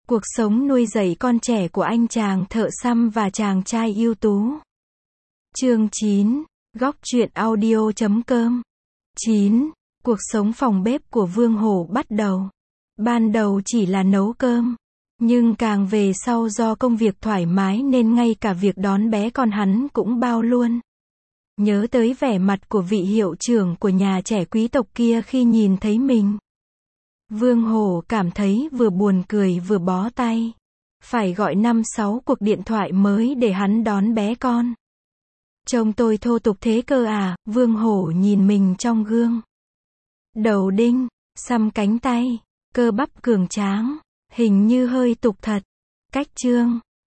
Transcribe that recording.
Cuộc sống nuôi dạy con trẻ của anh chàng thợ xăm và chàng trai ưu tú. Chương 9. Góc truyện audio.com. 9. Cuộc sống phòng bếp của Vương Hổ bắt đầu. Ban đầu chỉ là nấu cơm. Nhưng càng về sau do công việc thoải mái nên ngay cả việc đón bé con hắn cũng bao luôn. Nhớ tới vẻ mặt của vị hiệu trưởng của nhà trẻ quý tộc kia khi nhìn thấy mình. Vương Hổ cảm thấy vừa buồn cười vừa bó tay. Phải gọi 5-6 cuộc điện thoại mới để hắn đón bé con. Trông tôi thô tục thế cơ à, Vương Hổ nhìn mình trong gương. Đầu đinh, xăm cánh tay, cơ bắp cường tráng, hình như hơi tục thật. Cách trương,